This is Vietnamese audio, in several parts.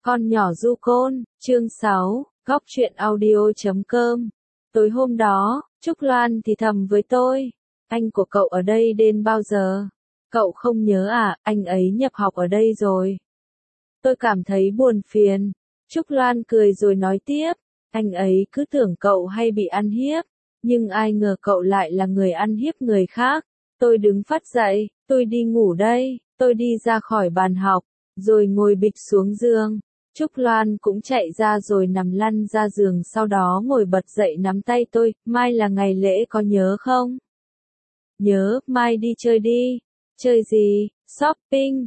Con nhỏ du côn, chương 6, góc truyện audio.com. Tối hôm đó, Trúc Loan thì thầm với tôi, anh của cậu ở đây đến bao giờ? Cậu không nhớ à, anh ấy nhập học ở đây rồi. Tôi cảm thấy buồn phiền. Trúc Loan cười rồi nói tiếp, anh ấy cứ tưởng cậu hay bị ăn hiếp, nhưng ai ngờ cậu lại là người ăn hiếp người khác. Tôi đứng phắt dậy, tôi đi ngủ đây, tôi đi ra khỏi bàn học, rồi ngồi bịch xuống giường. Trúc Loan cũng chạy ra rồi nằm lăn ra giường, sau đó ngồi bật dậy nắm tay tôi, mai là ngày lễ có nhớ không? Nhớ, mai đi chơi đi. Chơi gì? Shopping.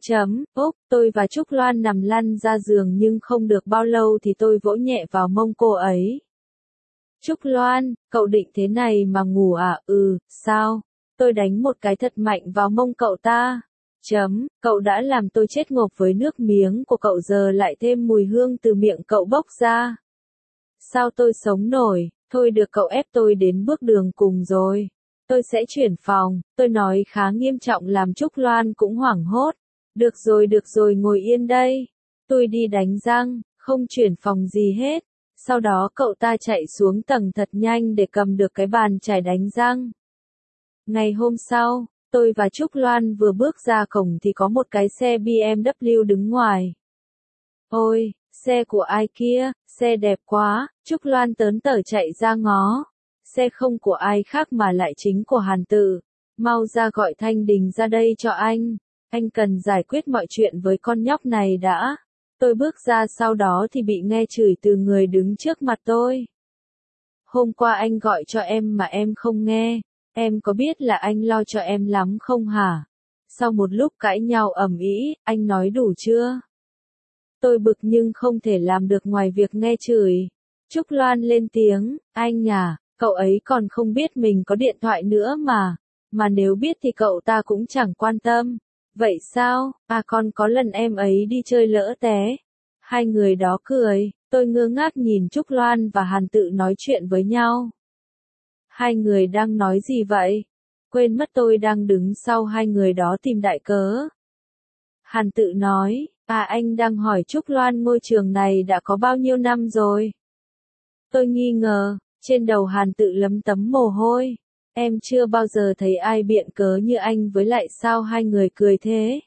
Tôi và Trúc Loan nằm lăn ra giường nhưng không được bao lâu thì tôi vỗ nhẹ vào mông cô ấy. Trúc Loan, cậu định thế này mà ngủ à? Sao? Tôi đánh một cái thật mạnh vào mông cậu ta. Cậu đã làm tôi chết ngộp với nước miếng của cậu, giờ lại thêm mùi hương từ miệng cậu bốc ra. Sao tôi sống nổi? Thôi được, cậu ép tôi đến bước đường cùng rồi. Tôi sẽ chuyển phòng, tôi nói khá nghiêm trọng làm Trúc Loan cũng hoảng hốt. Được rồi, ngồi yên đây. Tôi đi đánh răng, không chuyển phòng gì hết. Sau đó cậu ta chạy xuống tầng thật nhanh để cầm được cái bàn chải đánh răng. Ngày hôm sau, tôi và Trúc Loan vừa bước ra cổng thì có một cái xe BMW đứng ngoài. Ôi, xe của ai kia, xe đẹp quá, Trúc Loan tớn tở chạy ra ngó. Xe không của ai khác mà lại chính của Hàn Tự. Mau ra gọi Thanh Đình ra đây cho anh cần giải quyết mọi chuyện với con nhóc này đã. Tôi bước ra sau đó thì bị nghe chửi từ người đứng trước mặt tôi. Hôm qua anh gọi cho em mà em không nghe, em có biết là anh lo cho em lắm không hả? Sau một lúc cãi nhau ầm ĩ, anh nói đủ chưa? Tôi bực nhưng không thể làm được ngoài việc nghe chửi. Trúc Loan lên tiếng, anh à, cậu ấy còn không biết mình có điện thoại nữa mà nếu biết thì cậu ta cũng chẳng quan tâm. Vậy sao? À, còn có lần em ấy đi chơi lỡ té. Hai người đó cười, tôi ngơ ngác nhìn Trúc Loan và Hàn Tự nói chuyện với nhau. Hai người đang nói gì vậy? Quên mất tôi đang đứng sau hai người đó tìm đại cớ. Hàn Tự nói, anh đang hỏi Trúc Loan ngôi trường này đã có bao nhiêu năm rồi? Tôi nghi ngờ, trên đầu Hàn Tự lấm tấm mồ hôi. Em chưa bao giờ thấy ai biện cớ như anh, với lại sao hai người cười thế?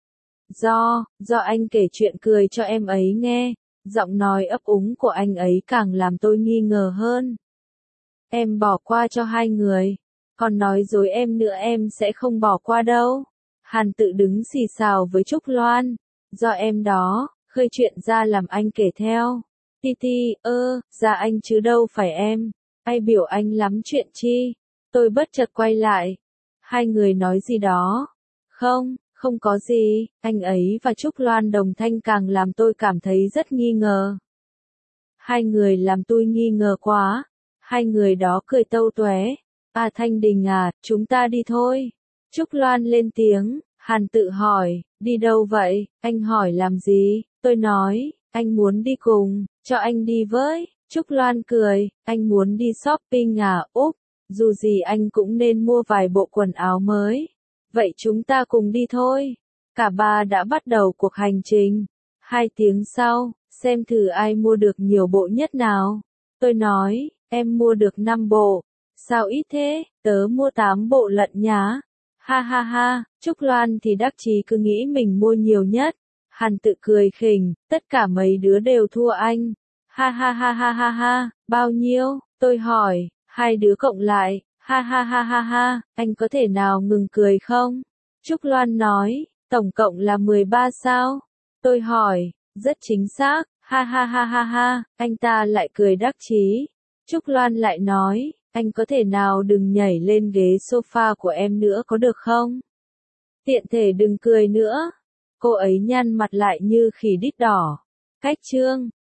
Do anh kể chuyện cười cho em ấy nghe, giọng nói ấp úng của anh ấy càng làm tôi nghi ngờ hơn. Em bỏ qua cho hai người, còn nói dối em nữa em sẽ không bỏ qua đâu. Hàn Tự đứng xì xào với Trúc Loan, do em đó, khơi chuyện ra làm anh kể theo. Titi, ra anh chứ đâu phải em, ai biểu anh lắm chuyện chi. Tôi bất chợt quay lại. Hai người nói gì đó? Không có gì, anh ấy và Trúc Loan đồng thanh càng làm tôi cảm thấy rất nghi ngờ. Hai người làm tôi nghi ngờ quá. Hai người đó cười tâu toé. Thanh Đình à, chúng ta đi thôi. Trúc Loan lên tiếng, Hàn Tự hỏi, đi đâu vậy? Anh hỏi làm gì? Tôi nói, anh muốn đi cùng, cho anh đi với. Trúc Loan cười, anh muốn đi shopping à? Dù gì anh cũng nên mua vài bộ quần áo mới. Vậy chúng ta cùng đi thôi. Cả ba đã bắt đầu cuộc hành trình. 2 tiếng sau, xem thử ai mua được nhiều bộ nhất nào. Tôi nói, em mua được 5 bộ. Sao ít thế, tớ mua 8 bộ lận nhá. Ha ha ha, Trúc Loan thì đắc chí cứ nghĩ mình mua nhiều nhất. Hàn Tự cười khỉnh, tất cả mấy đứa đều thua anh. Ha ha ha ha ha ha, bao nhiêu? Tôi hỏi. Hai đứa cộng lại, ha ha ha ha ha, anh có thể nào ngừng cười không? Trúc Loan nói, tổng cộng là 13 sao? Tôi hỏi, rất chính xác, ha ha ha ha ha, anh ta lại cười đắc chí. Trúc Loan lại nói, anh có thể nào đừng nhảy lên ghế sofa của em nữa có được không? Tiện thể đừng cười nữa. Cô ấy nhăn mặt lại như khỉ đít đỏ. Cách chương